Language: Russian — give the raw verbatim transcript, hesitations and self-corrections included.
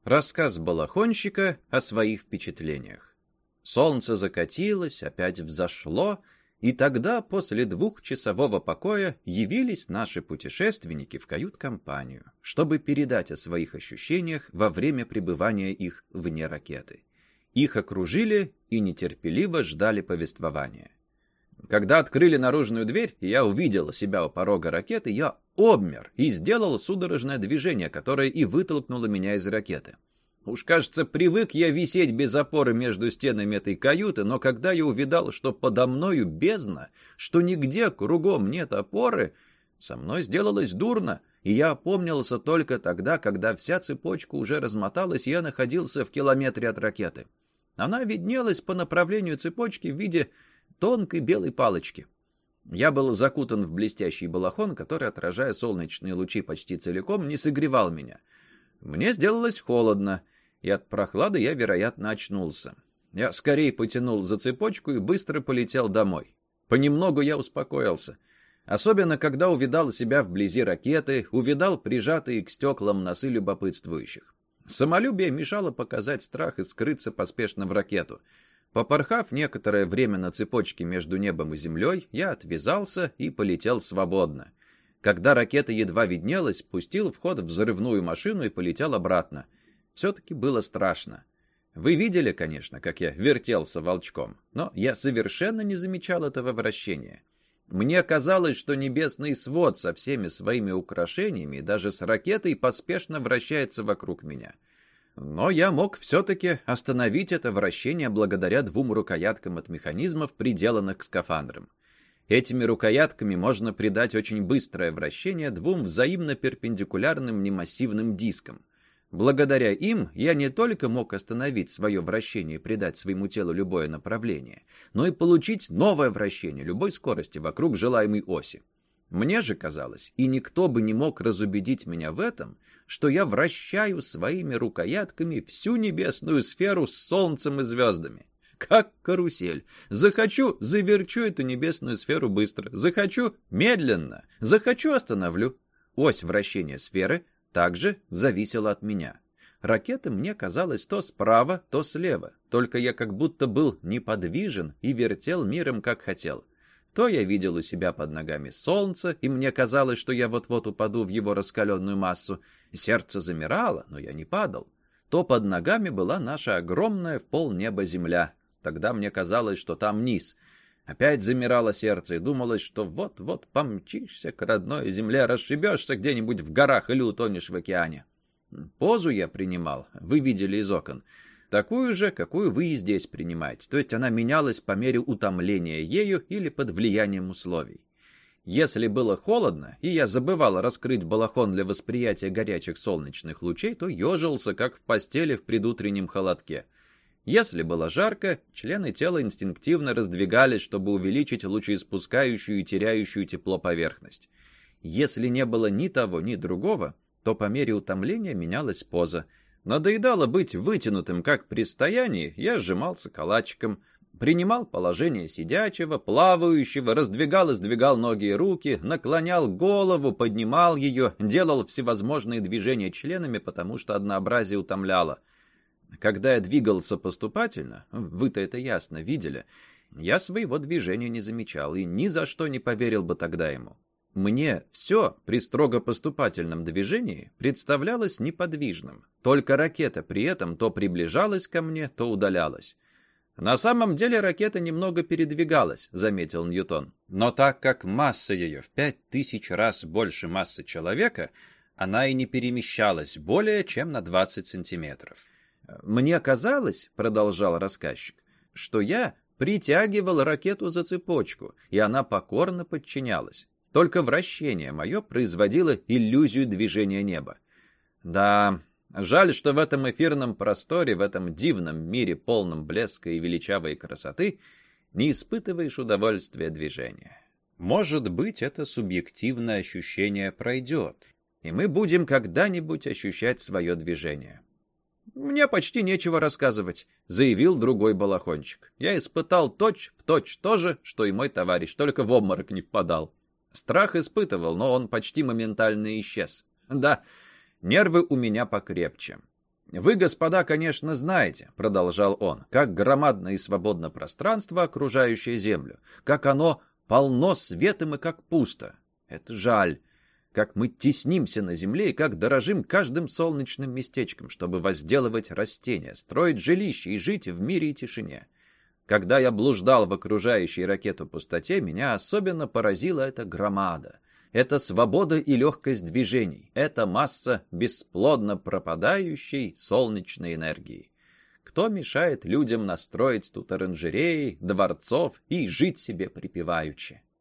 Рассказ балахонщика о своих впечатлениях. Солнце закатилось, опять взошло, и тогда, после двухчасового покоя, явились наши путешественники в кают-компанию, чтобы передать о своих ощущениях во время пребывания их вне ракеты. Их окружили и нетерпеливо ждали повествования. Когда открыли наружную дверь, и я увидел себя у порога ракеты, я обмер и сделал судорожное движение, которое и вытолкнуло меня из ракеты. Уж, кажется, привык я висеть без опоры между стенами этой каюты, но когда я увидал, что подо мною бездна, что нигде кругом нет опоры, со мной сделалось дурно, и я опомнился только тогда, когда вся цепочка уже размоталась, и я находился в километре от ракеты. Она виднелась по направлению цепочки в виде тонкой белой палочки. Я был закутан в блестящий балахон, который, отражая солнечные лучи почти целиком, не согревал меня. Мне сделалось холодно, и от прохлады я, вероятно, очнулся. Я скорее потянул за цепочку и быстро полетел домой. Понемногу я успокоился. Особенно, когда увидал себя вблизи ракеты, увидал прижатые к стеклам носы любопытствующих. Самолюбие мешало показать страх и скрыться поспешно в ракету. Попорхав некоторое время на цепочке между небом и землей, я отвязался и полетел свободно. Когда ракета едва виднелась, пустил в ход взрывную машину и полетел обратно. Все-таки было страшно. Вы видели, конечно, как я вертелся волчком, но я совершенно не замечал этого вращения. Мне казалось, что небесный свод со всеми своими украшениями, даже с ракетой, поспешно вращается вокруг меня. Но я мог все-таки остановить это вращение благодаря двум рукояткам от механизмов, приделанных к скафандрам. Этими рукоятками можно придать очень быстрое вращение двум взаимно перпендикулярным немассивным дискам. Благодаря им я не только мог остановить свое вращение и придать своему телу любое направление, но и получить новое вращение любой скорости вокруг желаемой оси. Мне же казалось, и никто бы не мог разубедить меня в этом, что я вращаю своими рукоятками всю небесную сферу с солнцем и звездами. Как карусель. Захочу — заверчу эту небесную сферу быстро, захочу — медленно, захочу — остановлю. Ось вращения сферы также зависела от меня. Ракета мне казалась то справа, то слева, только я как будто был неподвижен и вертел миром, как хотел. То я видел у себя под ногами солнце, и мне казалось, что я вот-вот упаду в его раскаленную массу. Сердце замирало, но я не падал. То под ногами была наша огромная в полнеба земля. Тогда мне казалось, что там низ. Опять замирало сердце, и думалось, что вот-вот помчишься к родной земле, расшибешься где-нибудь в горах или утонешь в океане. Позу я принимал, вы видели из окон. Такую же, какую вы и здесь принимаете, то есть она менялась по мере утомления ею или под влиянием условий. Если было холодно, и я забывал раскрыть балахон для восприятия горячих солнечных лучей, то ежился, как в постели в предутреннем холодке. Если было жарко, члены тела инстинктивно раздвигались, чтобы увеличить лучеиспускающую и теряющую тепло поверхность. Если не было ни того, ни другого, то по мере утомления менялась поза. Надоедало быть вытянутым, как при стоянии, я сжимался калачиком, принимал положение сидячего, плавающего, раздвигал и сдвигал ноги и руки, наклонял голову, поднимал ее, делал всевозможные движения членами, потому что однообразие утомляло. Когда я двигался поступательно, вы-то это ясно видели, я своего движения не замечал и ни за что не поверил бы тогда ему. Мне все при строго поступательном движении представлялось неподвижным. Только ракета при этом то приближалась ко мне, то удалялась. На самом деле ракета немного передвигалась, заметил Ньютон. Но так как масса ее в пять тысяч раз больше массы человека, она и не перемещалась более чем на двадцать сантиметров. «Мне казалось, — продолжал рассказчик, — что я притягивал ракету за цепочку, и она покорно подчинялась. Только вращение мое производило иллюзию движения неба. Да, жаль, что в этом эфирном просторе, в этом дивном мире, полном блеска и величавой красоты, не испытываешь удовольствия движения. Может быть, это субъективное ощущение пройдет, и мы будем когда-нибудь ощущать свое движение». «Мне почти нечего рассказывать», — заявил другой балахончик. «Я испытал точь-в-точь то же, что и мой товарищ, только в обморок не впадал. Страх испытывал, но он почти моментально исчез. Да, нервы у меня покрепче. «Вы, господа, конечно, знаете, — продолжал он, — как громадно и свободно пространство, окружающее Землю, как оно полно светом и как пусто. Это жаль, как мы теснимся на Земле и как дорожим каждым солнечным местечком, чтобы возделывать растения, строить жилища и жить в мире и тишине. Когда я блуждал в окружающей ракету пустоте, меня особенно поразила эта громада. Это свобода и легкость движений. Это масса бесплодно пропадающей солнечной энергии. Кто мешает людям настроить тут оранжереи, дворцов и жить себе припеваючи?